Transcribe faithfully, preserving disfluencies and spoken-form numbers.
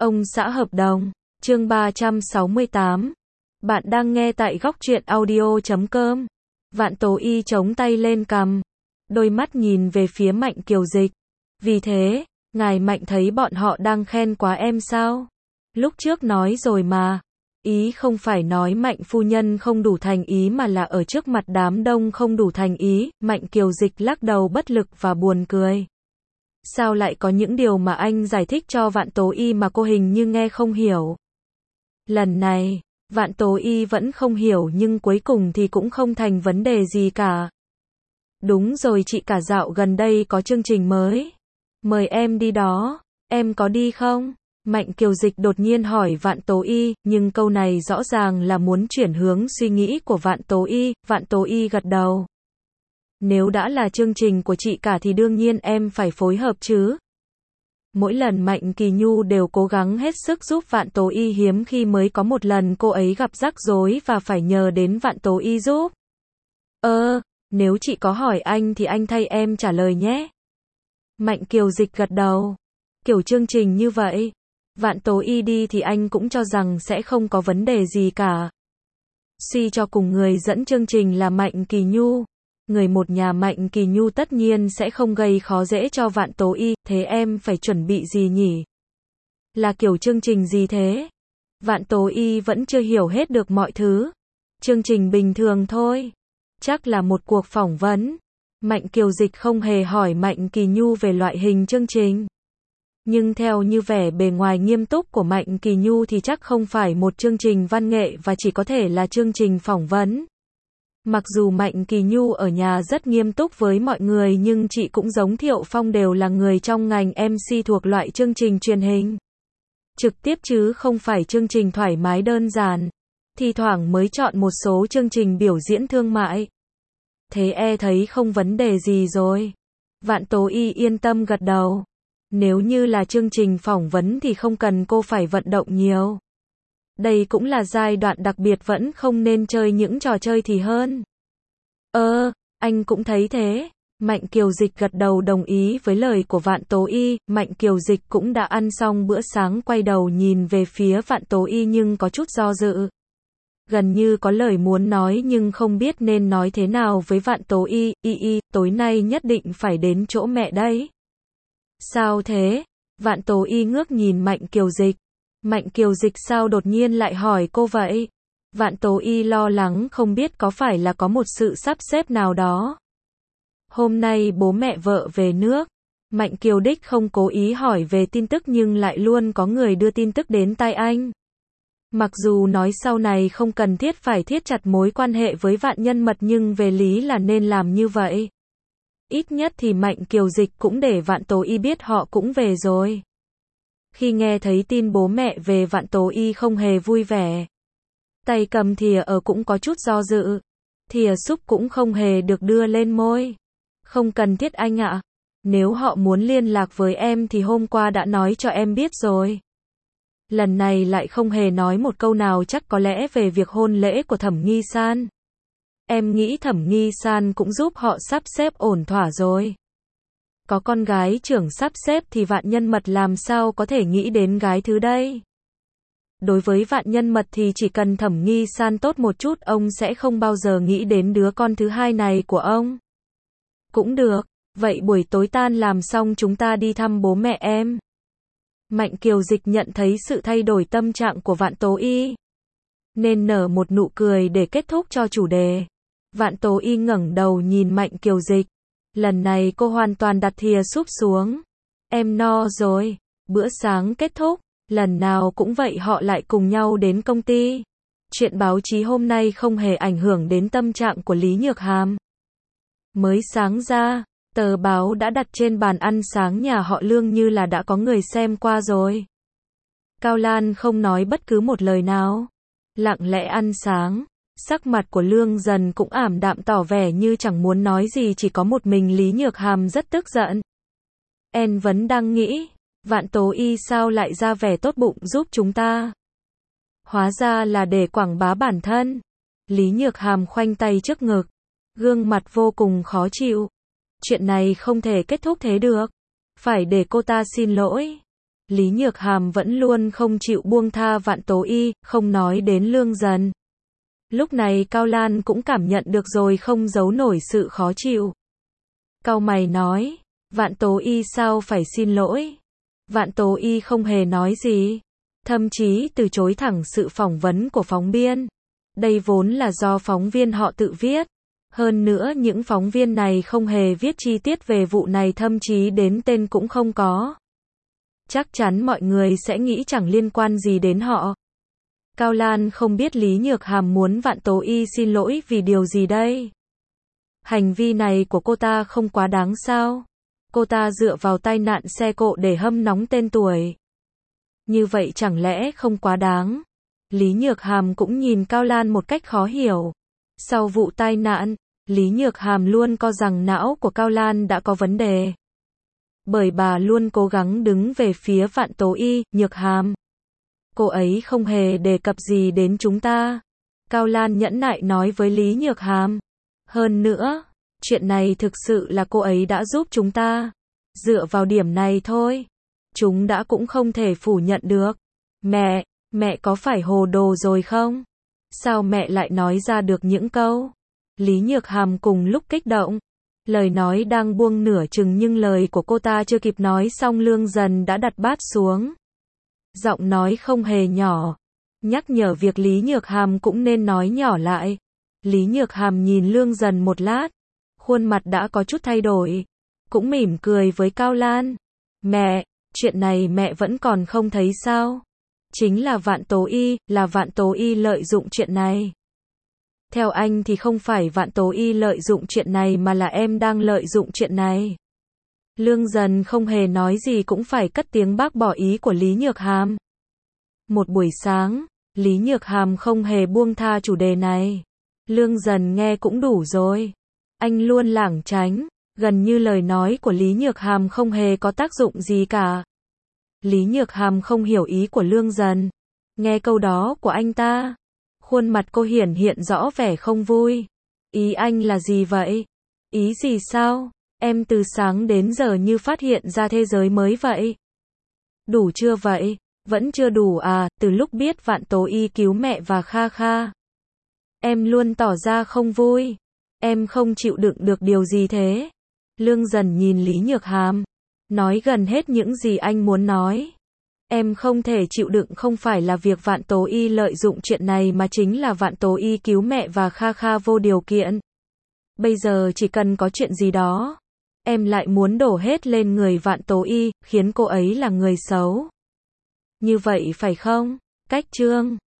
Ông xã hợp đồng, chương ba trăm sáu mươi tám. Bạn đang nghe tại góc truyện audio chấm com. Vạn Tố Y chống tay lên cằm, đôi mắt nhìn về phía Mạnh Kiều Dịch. Vì thế, ngài Mạnh thấy bọn họ đang khen quá em sao? Lúc trước nói rồi mà. Ý không phải nói Mạnh phu nhân không đủ thành ý mà là ở trước mặt đám đông không đủ thành ý. Mạnh Kiều Dịch lắc đầu bất lực và buồn cười. Sao lại có những điều mà anh giải thích cho Vạn Tố Y mà cô hình như nghe không hiểu? Lần này, Vạn Tố Y vẫn không hiểu nhưng cuối cùng thì cũng không thành vấn đề gì cả. Đúng rồi, chị cả dạo gần đây có chương trình mới. Mời em đi đó, em có đi không? Mạnh Kiều Dịch đột nhiên hỏi Vạn Tố Y, nhưng câu này rõ ràng là muốn chuyển hướng suy nghĩ của Vạn Tố Y. Vạn Tố Y gật đầu. Nếu đã là chương trình của chị cả thì đương nhiên em phải phối hợp chứ. Mỗi lần Mạnh Kỳ Nhu đều cố gắng hết sức giúp Vạn Tố Y, hiếm khi mới có một lần cô ấy gặp rắc rối và phải nhờ đến Vạn Tố Y giúp. Ơ, nếu chị có hỏi anh thì anh thay em trả lời nhé. Mạnh Kiều Dịch gật đầu. Kiểu chương trình như vậy, Vạn Tố Y đi thì anh cũng cho rằng sẽ không có vấn đề gì cả. Suy cho cùng người dẫn chương trình là Mạnh Kỳ Nhu. Người một nhà Mạnh Kỳ Nhu tất nhiên sẽ không gây khó dễ cho Vạn Tố Y, thế em phải chuẩn bị gì nhỉ? Là kiểu chương trình gì thế? Vạn Tố Y vẫn chưa hiểu hết được mọi thứ. Chương trình bình thường thôi. Chắc là một cuộc phỏng vấn. Mạnh Kiều Dịch không hề hỏi Mạnh Kỳ Nhu về loại hình chương trình. Nhưng theo như vẻ bề ngoài nghiêm túc của Mạnh Kỳ Nhu thì chắc không phải một chương trình văn nghệ và chỉ có thể là chương trình phỏng vấn. Mặc dù Mạnh Kỳ Nhu ở nhà rất nghiêm túc với mọi người nhưng chị cũng giống Thiệu Phong đều là người trong ngành em xê thuộc loại chương trình truyền hình trực tiếp chứ không phải chương trình thoải mái đơn giản. Thì thoảng mới chọn một số chương trình biểu diễn thương mại. Thế e thấy không vấn đề gì rồi. Vạn Tố Y yên tâm gật đầu. Nếu như là chương trình phỏng vấn thì không cần cô phải vận động nhiều. Đây cũng là giai đoạn đặc biệt, vẫn không nên chơi những trò chơi thì hơn. Ơ, anh cũng thấy thế. Mạnh Kiều Dịch gật đầu đồng ý với lời của Vạn Tố Y. Mạnh Kiều Dịch cũng đã ăn xong bữa sáng, quay đầu nhìn về phía Vạn Tố Y nhưng có chút do dự. Gần như có lời muốn nói nhưng không biết nên nói thế nào với Vạn Tố Y. Y y, tối nay nhất định phải đến chỗ mẹ đấy. Sao thế? Vạn Tố Y ngước nhìn Mạnh Kiều Dịch. Mạnh Kiều Dịch sao đột nhiên lại hỏi cô vậy? Vạn Tố Y lo lắng không biết có phải là có một sự sắp xếp nào đó. Hôm nay bố mẹ vợ về nước. Mạnh Kiều Đích không cố ý hỏi về tin tức nhưng lại luôn có người đưa tin tức đến tai anh. Mặc dù nói sau này không cần thiết phải thiết chặt mối quan hệ với Vạn Nhân Mật nhưng về lý là nên làm như vậy. Ít nhất thì Mạnh Kiều Dịch cũng để Vạn Tố Y biết họ cũng về rồi. Khi nghe thấy tin bố mẹ về, Vạn Tố Y không hề vui vẻ. Tay cầm thìa ở cũng có chút do dự. Thìa súp cũng không hề được đưa lên môi. Không cần thiết anh ạ. Nếu họ muốn liên lạc với em thì hôm qua đã nói cho em biết rồi. Lần này lại không hề nói một câu nào, chắc có lẽ về việc hôn lễ của Thẩm Nghi San. Em nghĩ Thẩm Nghi San cũng giúp họ sắp xếp ổn thỏa rồi. Có con gái trưởng sắp xếp thì Vạn Nhân Mật làm sao có thể nghĩ đến gái thứ đây? Đối với Vạn Nhân Mật thì chỉ cần Thẩm Nghi San tốt một chút, ông sẽ không bao giờ nghĩ đến đứa con thứ hai này của ông. Cũng được, vậy buổi tối tan làm xong chúng ta đi thăm bố mẹ em. Mạnh Kiều Dịch nhận thấy sự thay đổi tâm trạng của Vạn Tố Y, nên nở một nụ cười để kết thúc cho chủ đề. Vạn Tố Y ngẩng đầu nhìn Mạnh Kiều Dịch. Lần này cô hoàn toàn đặt thìa súp xuống. Em no rồi. Bữa sáng kết thúc. Lần nào cũng vậy họ lại cùng nhau đến công ty. Chuyện báo chí hôm nay không hề ảnh hưởng đến tâm trạng của Lý Nhược Hàm. Mới sáng ra, tờ báo đã đặt trên bàn ăn sáng nhà họ Lương như là đã có người xem qua rồi. Cao Lan không nói bất cứ một lời nào. Lặng lẽ ăn sáng. Sắc mặt của Lương Dần cũng ảm đạm, tỏ vẻ như chẳng muốn nói gì, chỉ có một mình Lý Nhược Hàm rất tức giận. En vẫn đang nghĩ, Vạn Tố Y sao lại ra vẻ tốt bụng giúp chúng ta? Hóa ra là để quảng bá bản thân. Lý Nhược Hàm khoanh tay trước ngực, gương mặt vô cùng khó chịu. Chuyện này không thể kết thúc thế được. Phải để cô ta xin lỗi. Lý Nhược Hàm vẫn luôn không chịu buông tha Vạn Tố Y, không nói đến Lương Dần. Lúc này Cao Lan cũng cảm nhận được rồi, không giấu nổi sự khó chịu. Cau mày nói, Vạn Tố Y sao phải xin lỗi? Vạn Tố Y không hề nói gì, thậm chí từ chối thẳng sự phỏng vấn của phóng viên. Đây vốn là do phóng viên họ tự viết. Hơn nữa những phóng viên này không hề viết chi tiết về vụ này, thậm chí đến tên cũng không có. Chắc chắn mọi người sẽ nghĩ chẳng liên quan gì đến họ. Cao Lan không biết Lý Nhược Hàm muốn Vạn Tố Y xin lỗi vì điều gì đây? Hành vi này của cô ta không quá đáng sao? Cô ta dựa vào tai nạn xe cộ để hâm nóng tên tuổi. Như vậy chẳng lẽ không quá đáng? Lý Nhược Hàm cũng nhìn Cao Lan một cách khó hiểu. Sau vụ tai nạn, Lý Nhược Hàm luôn cho rằng não của Cao Lan đã có vấn đề. Bởi bà luôn cố gắng đứng về phía Vạn Tố Y, Nhược Hàm. Cô ấy không hề đề cập gì đến chúng ta. Cao Lan nhẫn nại nói với Lý Nhược Hàm. Hơn nữa, chuyện này thực sự là cô ấy đã giúp chúng ta. Dựa vào điểm này thôi, chúng đã cũng không thể phủ nhận được. Mẹ, mẹ có phải hồ đồ rồi không? Sao mẹ lại nói ra được những câu? Lý Nhược Hàm cùng lúc kích động. Lời nói đang buông nửa chừng nhưng lời của cô ta chưa kịp nói xong Lương Dần đã đặt bát xuống. Giọng nói không hề nhỏ, nhắc nhở việc Lý Nhược Hàm cũng nên nói nhỏ lại. Lý Nhược Hàm nhìn Lương Dần một lát, khuôn mặt đã có chút thay đổi, cũng mỉm cười với Cao Lan. Mẹ, chuyện này mẹ vẫn còn không thấy sao? Chính là Vạn Tố Y, là Vạn Tố Y lợi dụng chuyện này. Theo anh thì không phải Vạn Tố Y lợi dụng chuyện này mà là em đang lợi dụng chuyện này. Lương Dần không hề nói gì cũng phải cất tiếng bác bỏ ý của Lý Nhược Hàm. Một buổi sáng, Lý Nhược Hàm không hề buông tha chủ đề này. Lương Dần nghe cũng đủ rồi. Anh luôn lảng tránh, gần như lời nói của Lý Nhược Hàm không hề có tác dụng gì cả. Lý Nhược Hàm không hiểu ý của Lương Dần. Nghe câu đó của anh ta, khuôn mặt cô hiển hiện rõ vẻ không vui. Ý anh là gì vậy? Ý gì sao? Em từ sáng đến giờ như phát hiện ra thế giới mới vậy. Đủ chưa vậy? Vẫn chưa đủ à? Từ lúc biết Vạn Tố Y cứu mẹ và Kha Kha, em luôn tỏ ra không vui. Em không chịu đựng được điều gì thế? Lương Dần nhìn Lý Nhược Hàm, nói gần hết những gì anh muốn nói. Em không thể chịu đựng không phải là việc Vạn Tố Y lợi dụng chuyện này mà chính là Vạn Tố Y cứu mẹ và Kha Kha vô điều kiện. Bây giờ chỉ cần có chuyện gì đó, em lại muốn đổ hết lên người Vạn Tố Y, khiến cô ấy là người xấu. Như vậy phải không? Cách chương